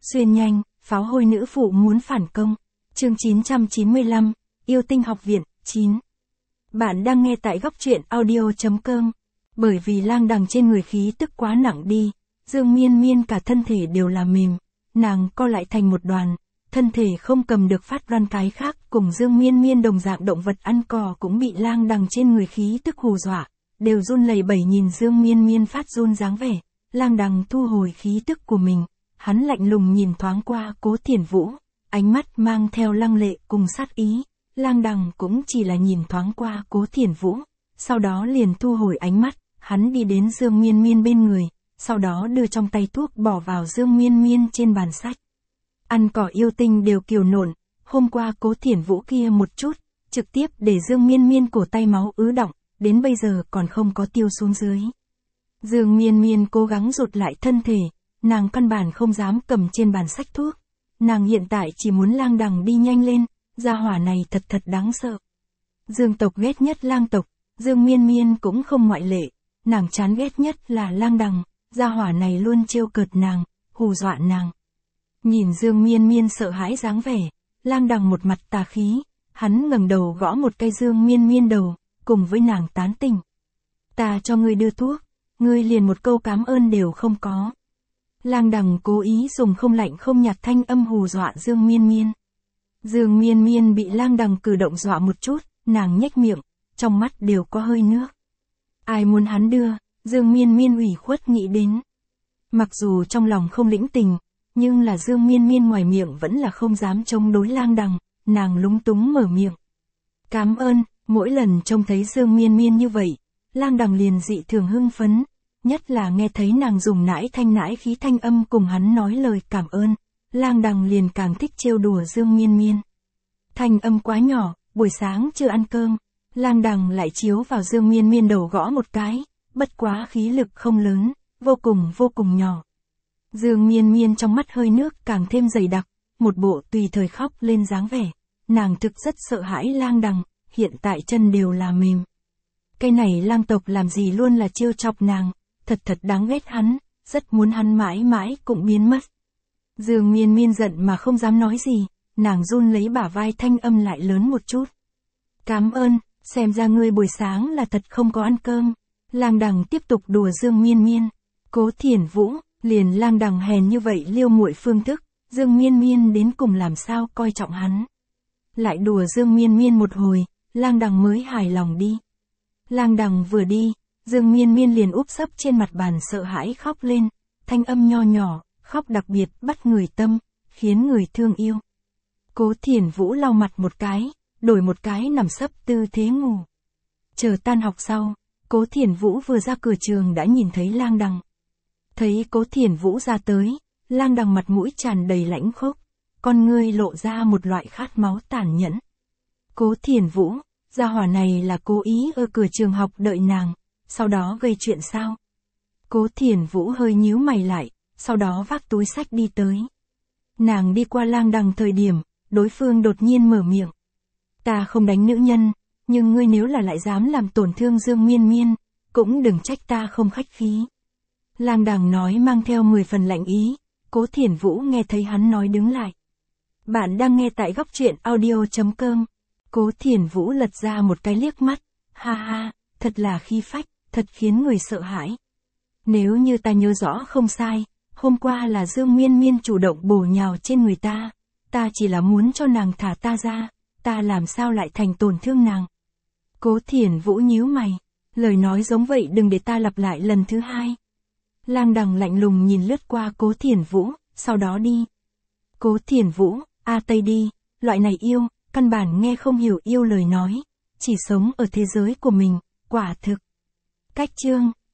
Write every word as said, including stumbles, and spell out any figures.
Xuyên nhanh, pháo hôi nữ phụ muốn phản công. Chương chín trăm chín mươi lăm, Yêu Tinh Học Viện, chín. Bạn đang nghe tại góc truyện audio chấm com. Bởi vì lang đằng trên người khí tức quá nặng đi, Dương Miên Miên cả thân thể đều là mềm, nàng co lại thành một đoàn, thân thể không cầm được phát run. Cái khác cùng Dương Miên Miên đồng dạng động vật ăn cỏ cũng bị lang đằng trên người khí tức hù dọa, đều run lẩy bẩy nhìn Dương Miên Miên phát run dáng vẻ. Lang đằng thu hồi khí tức của mình, hắn lạnh lùng nhìn thoáng qua Cố Thiển Vũ, ánh mắt mang theo lăng lệ cùng sát ý. Lang đằng cũng chỉ là nhìn thoáng qua Cố Thiển Vũ, sau đó liền thu hồi ánh mắt, hắn đi đến Dương Miên Miên bên người, sau đó đưa trong tay thuốc bỏ vào Dương Miên Miên trên bàn sách. Ăn cỏ yêu tinh đều kiều nộn, hôm qua Cố Thiển Vũ kia một chút, trực tiếp để Dương Miên Miên cổ tay máu ứ đọng, đến bây giờ còn không có tiêu xuống dưới. Dương Miên Miên cố gắng rụt lại thân thể, nàng căn bản không dám cầm trên bàn sách thuốc. Nàng hiện tại chỉ muốn lang đằng đi nhanh lên, gia hỏa này thật thật đáng sợ. Dương tộc ghét nhất lang tộc, Dương Miên Miên cũng không ngoại lệ, nàng chán ghét nhất là lang đằng, gia hỏa này luôn trêu cợt nàng, hù dọa nàng. Nhìn Dương Miên Miên sợ hãi dáng vẻ, lang đằng một mặt tà khí, hắn ngẩng đầu gõ một cây Dương Miên Miên đầu, cùng với nàng tán tỉnh. Ta cho ngươi đưa thuốc, ngươi liền một câu cảm ơn đều không có. Lang đằng cố ý dùng không lạnh không nhạt thanh âm hù dọa Dương Miên Miên. Dương Miên Miên bị lang đằng cử động dọa một chút, nàng nhếch miệng, trong mắt đều có hơi nước. Ai muốn hắn đưa, Dương Miên Miên ủy khuất nghĩ đến. Mặc dù trong lòng không lĩnh tình, nhưng là Dương Miên Miên ngoài miệng vẫn là không dám chống đối lang đằng, nàng lúng túng mở miệng. Cảm ơn, mỗi lần trông thấy Dương Miên Miên như vậy, lang đằng liền dị thường hưng phấn, nhất là nghe thấy nàng dùng nãi thanh nãi khí thanh âm cùng hắn nói lời cảm ơn, lang đằng liền càng thích trêu đùa Dương Miên Miên. Thanh âm quá nhỏ, buổi sáng chưa ăn cơm, lang đằng lại chiếu vào Dương Miên Miên đầu gõ một cái, bất quá khí lực không lớn, vô cùng vô cùng nhỏ. Dương Miên Miên trong mắt hơi nước càng thêm dày đặc, một bộ tùy thời khóc lên dáng vẻ, nàng thực rất sợ hãi lang đằng, hiện tại chân đều là mềm. Cái này lang tộc làm gì luôn là trêu chọc nàng, thật thật đáng ghét hắn, rất muốn hắn mãi mãi cũng biến mất. Dương Miên Miên giận mà không dám nói gì, nàng run lấy bả vai thanh âm lại lớn một chút. Cảm ơn, xem ra ngươi buổi sáng là thật không có ăn cơm. Lang đằng tiếp tục đùa Dương Miên Miên. Cố Thiển Vũ, liền lang đằng hèn như vậy liêu muội phương thức, Dương Miên Miên đến cùng làm sao coi trọng hắn. Lại đùa Dương Miên Miên một hồi, lang đằng mới hài lòng đi. Lang đằng vừa đi, Dương Miên Miên liền úp sấp trên mặt bàn sợ hãi khóc lên, thanh âm nho nhỏ, khóc đặc biệt bắt người tâm, khiến người thương yêu. Cố Thiển Vũ lau mặt một cái, đổi một cái nằm sấp tư thế ngủ. Chờ tan học sau, Cố Thiển Vũ vừa ra cửa trường đã nhìn thấy lang đằng. Thấy Cố Thiển Vũ ra tới, lang đằng mặt mũi tràn đầy lãnh khốc, con ngươi lộ ra một loại khát máu tàn nhẫn. Cố Thiển Vũ, gia hỏa này là cố ý ở cửa trường học đợi nàng, sau đó gây chuyện sao? Cố Thiển Vũ hơi nhíu mày lại, sau đó vác túi sách đi tới. Nàng đi qua lang đằng thời điểm, đối phương đột nhiên mở miệng. Ta không đánh nữ nhân, nhưng ngươi nếu là lại dám làm tổn thương Dương Miên Miên, cũng đừng trách ta không khách khí. Lang đằng nói mang theo mười phần lạnh ý, Cố Thiển Vũ nghe thấy hắn nói đứng lại. Bạn đang nghe tại góc truyện audio chấm com. Cố Thiển Vũ lật ra một cái liếc mắt, ha ha, thật là khí phách, thật khiến người sợ hãi. Nếu như ta nhớ rõ không sai, hôm qua là Dương Miên Miên chủ động bổ nhào trên người ta, ta chỉ là muốn cho nàng thả ta ra, ta làm sao lại thành tổn thương nàng. Cố Thiển Vũ nhíu mày, lời nói giống vậy đừng để ta lặp lại lần thứ hai. Lang đằng lạnh lùng nhìn lướt qua Cố Thiển Vũ, sau đó đi. Cố Thiển Vũ, a tây đi, loại này yêu, căn bản nghe không hiểu yêu lời nói, chỉ sống ở thế giới của mình, quả thực. Cách chương